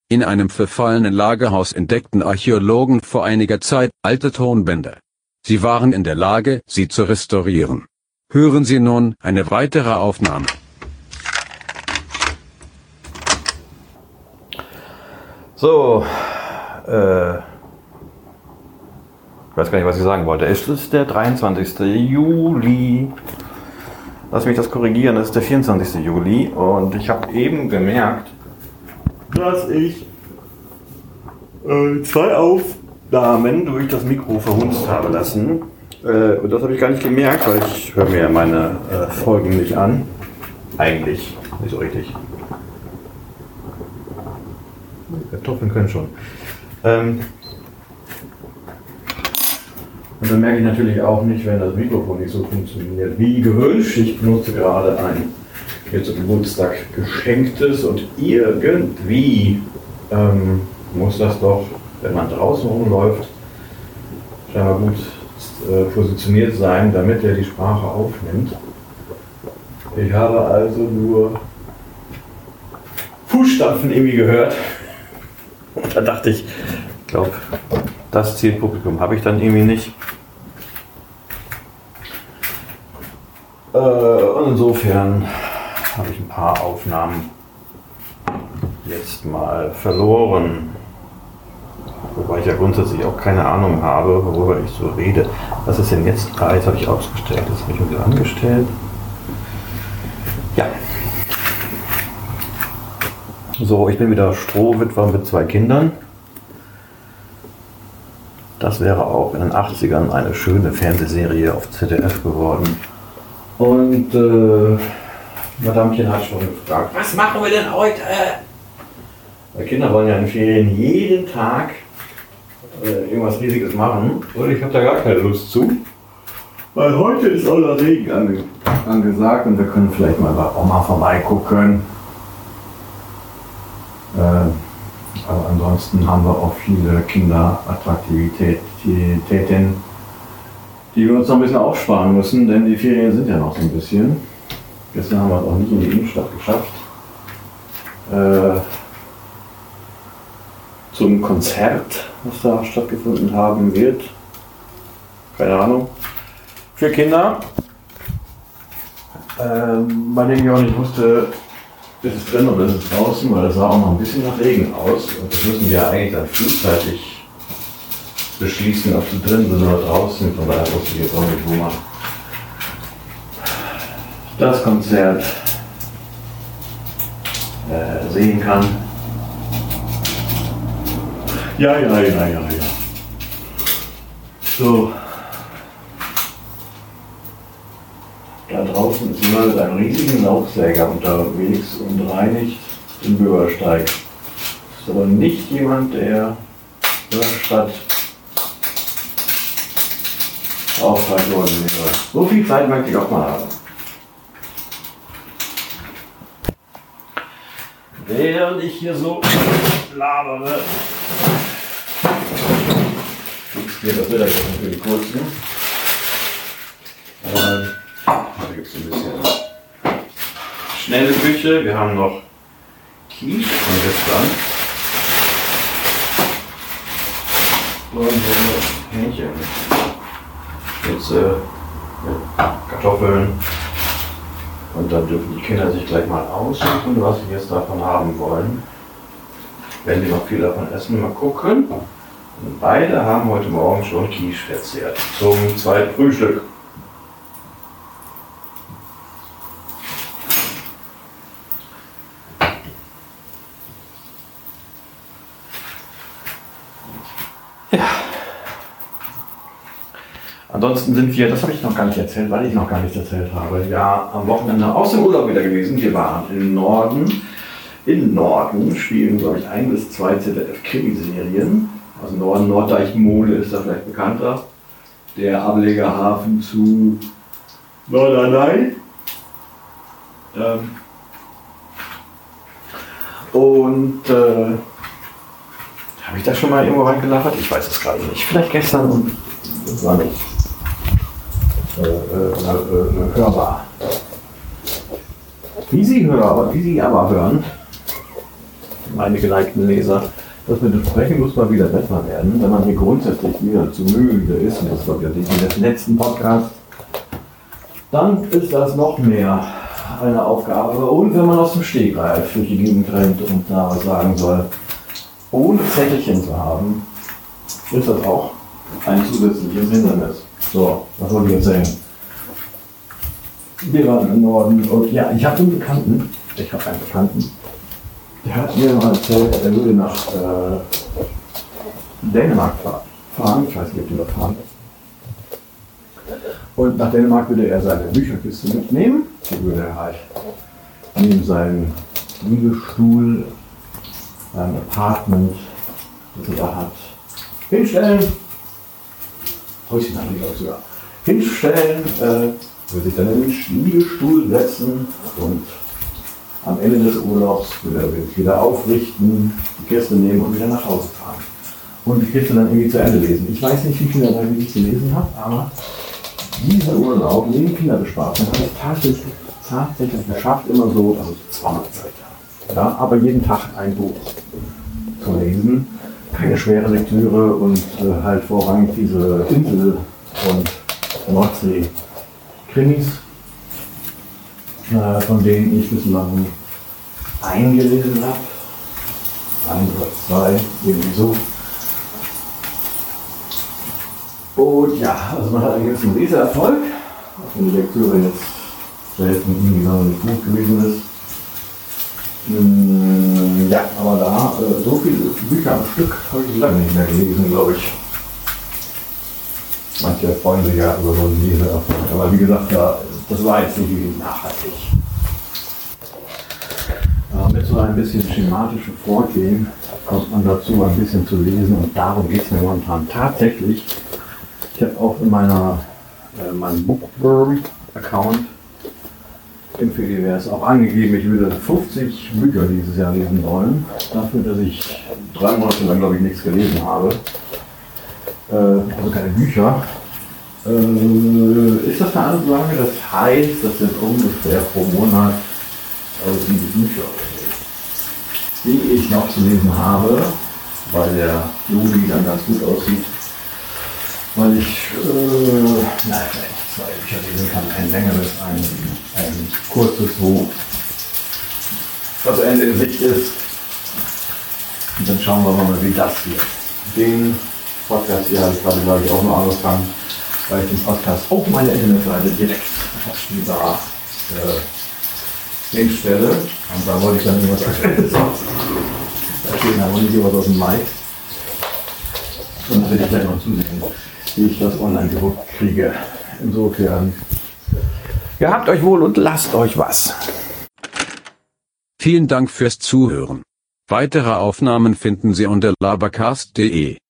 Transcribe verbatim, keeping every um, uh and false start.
In einem verfallenen Lagerhaus entdeckten Archäologen vor einiger Zeit alte Tonbänder. Sie waren in der Lage, sie zu restaurieren. Hören Sie nun eine weitere Aufnahme. So, äh, ich weiß gar nicht, was ich sagen wollte. Es ist der dreiundzwanzigste Juli. Lass mich das korrigieren, es ist der vierundzwanzigste Juli. Und ich habe eben gemerkt, dass ich äh, zwei Aufnahmen durch das Mikro verhunzt habe lassen. Äh, und das habe ich gar nicht gemerkt, weil ich höre mir meine äh, Folgen nicht an. Eigentlich, nicht so richtig. Kartoffeln können schon. Ähm und dann merke ich natürlich auch nicht, wenn das Mikrofon nicht so funktioniert wie gewünscht. Ich benutze gerade ein mir zum Geburtstag geschenktes und irgendwie ähm, muss das doch, wenn man draußen rumläuft, scheinbar gut äh, positioniert sein, damit er die Sprache aufnimmt. Ich habe also nur Fußstapfen irgendwie gehört. Und da dachte ich, ich glaube, das Zielpublikum habe ich dann irgendwie nicht. Äh, und insofern habe ich ein paar Aufnahmen jetzt mal verloren. Wobei ich ja grundsätzlich auch keine Ahnung habe, worüber ich so rede. Was ist denn jetzt? Ah, jetzt habe ich ausgestellt. Das habe ich mir wieder angestellt. Ja. So, ich bin wieder Strohwitwer mit zwei Kindern. Das wäre auch in den achtzigern eine schöne Fernsehserie auf Z D F geworden. Und äh, Madamchen hat schon gefragt, was machen wir denn heute? Weil Kinder wollen ja in Ferien jeden Tag äh, irgendwas Riesiges machen. Und ich habe da gar keine Lust zu. Weil heute ist aller Regen ange angesagt und wir können vielleicht mal bei Oma vorbeigucken. Äh, aber ansonsten haben wir auch viele Kinderattraktivitäten, die wir uns noch ein bisschen aufsparen müssen, denn die Ferien sind ja noch so ein bisschen. Gestern haben wir es auch nicht in die Innenstadt geschafft. Äh, zum Konzert, was da stattgefunden haben wird. Keine Ahnung. Für Kinder. Äh, bei denen ich auch nicht wusste, ist es drin oder ist es draußen, weil das sah auch noch ein bisschen nach Regen aus. Und das müssen wir eigentlich dann frühzeitig beschließen, ob sie drin sind oder draußen. Von daher wusste ich jetzt auch nicht, wo man das Konzert äh, sehen kann. Ja, ja, ja, ja, ja. So. Da draußen ist jemand mit einem riesigen Laubsäger unterwegs und reinigt den Bürgersteig. Das ist aber nicht jemand, der in der Stadt beauftragt worden wäre. So viel Zeit möchte ich auch mal haben. Während ich hier so labere, geht das Wetter jetzt natürlich kurz. Ne? Ähm, Da gibt es ein bisschen schnelle Küche. Wir haben noch Quiche von gestern. Und so Hähnchen. Jetzt äh, mit Kartoffeln. Und dann dürfen die Kinder sich gleich mal aussuchen, was sie jetzt davon haben wollen. Wenn sie noch viel davon essen, mal gucken. Und beide haben heute Morgen schon Quiche verzehrt. Zum zweiten Frühstück. Ja. Ansonsten sind wir, das habe ich noch gar nicht erzählt, weil ich noch gar nicht erzählt habe, ja am Wochenende aus dem Urlaub wieder gewesen. Wir waren im Norden. Im Norden spielen, glaube ich, ein bis zwei Z D F-Krimiserien. Also Norden, Norddeich-Mole ist da vielleicht bekannter. Der Ablegerhafen zu Norderney. Ähm und äh, habe ich da schon mal irgendwo reingelabert? Ich weiß es gerade nicht. Vielleicht gestern und das war nicht äh, äh, äh, hörbar. Wie Sie hören, wie Sie aber hören, meine geneigten Leser. Das mit dem Sprechen muss mal wieder besser werden, wenn man hier grundsätzlich wieder zu müde ist, und das war ja in des letzten Podcast, dann ist das noch mehr eine Aufgabe. Und wenn man aus dem Stegreif durch die Gegend rennt und da was sagen soll, ohne Zettelchen zu haben, ist das auch ein zusätzliches Hindernis. So, was soll ich erzählen? Wir waren im Norden und ja, ich habe einen Bekannten, ich habe einen Bekannten, der hat mir mal erzählt, er würde nach äh, Dänemark fahren, ich weiß nicht, ob die dort fahren. Und nach Dänemark würde er seine Bücherkiste mitnehmen, die würde er halt neben seinen Liegestuhl, sein Apartment, das er da hat, hinstellen, Häuschen haben die auch sogar, hinstellen, äh, würde sich dann in den Liegestuhl setzen und am Ende des Urlaubs würde er sich wieder aufrichten, die Kiste nehmen und wieder nach Hause fahren. Und die Kiste dann irgendwie zu Ende lesen. Ich weiß nicht, wie viel er da wirklich gelesen hat, aber dieser Urlaub, neben Kinderbespaßung, hat es tatsächlich, tatsächlich geschafft, immer so, also zweihundert Seiten. Ja, aber jeden Tag ein Buch zu lesen. Keine schwere Lektüre und äh, halt vorrangig diese Insel- und Nordsee-Krimis, äh, von denen ich bislang eingelesen habe. Ein oder zwei, irgendwie so. Und ja, also man hat einen gewissen Leseerfolg, auch wenn die Lektüre jetzt selten irgendwie sonderlich gut gewesen ist. Hm, ja, aber da, äh, so viele Bücher am Stück habe ich lange nicht mehr gelesen, glaube ich. Manche freuen sich ja über so einen Leseerfolg, aber wie gesagt, ja, das war jetzt nicht wirklich nachhaltig. Aber mit so ein bisschen schematischem Vorgehen kommt man dazu, ein bisschen zu lesen, und darum geht es mir momentan tatsächlich. Ich habe auch in meiner, äh, meinem Bookworm-Account im Fediverse auch angegeben, ich würde fünfzig Bücher dieses Jahr lesen wollen. Dafür, dass ich drei Monate lang, glaube ich, nichts gelesen habe. Äh, also keine Bücher. Äh, ist das eine Ansage? Das heißt, dass jetzt ungefähr pro Monat also sieben Bücher, die ich noch zu lesen habe, weil der Juli dann ganz gut aussieht. Weil ich, äh, nein, vielleicht zwei Bücher lesen kann, ein längeres, ein, ein kurzes, wo das Ende in Sicht ist. Und dann schauen wir mal, wie das wird. Den Podcast hier habe ich gerade, glaube ich, auch noch angefangen, weil ich den Podcast auf meine Internetseite direkt abspielbar äh, hinstelle. Und da wollte ich dann irgendwas Aktuelles erzählen, aber nicht irgendwas aus dem Mai. Und dann will ich gleich noch zusehen, wie ich das online gedruckt kriege. Insofern, gehabt euch wohl und lasst euch was. Vielen Dank fürs Zuhören. Weitere Aufnahmen finden Sie unter labercast punkt de.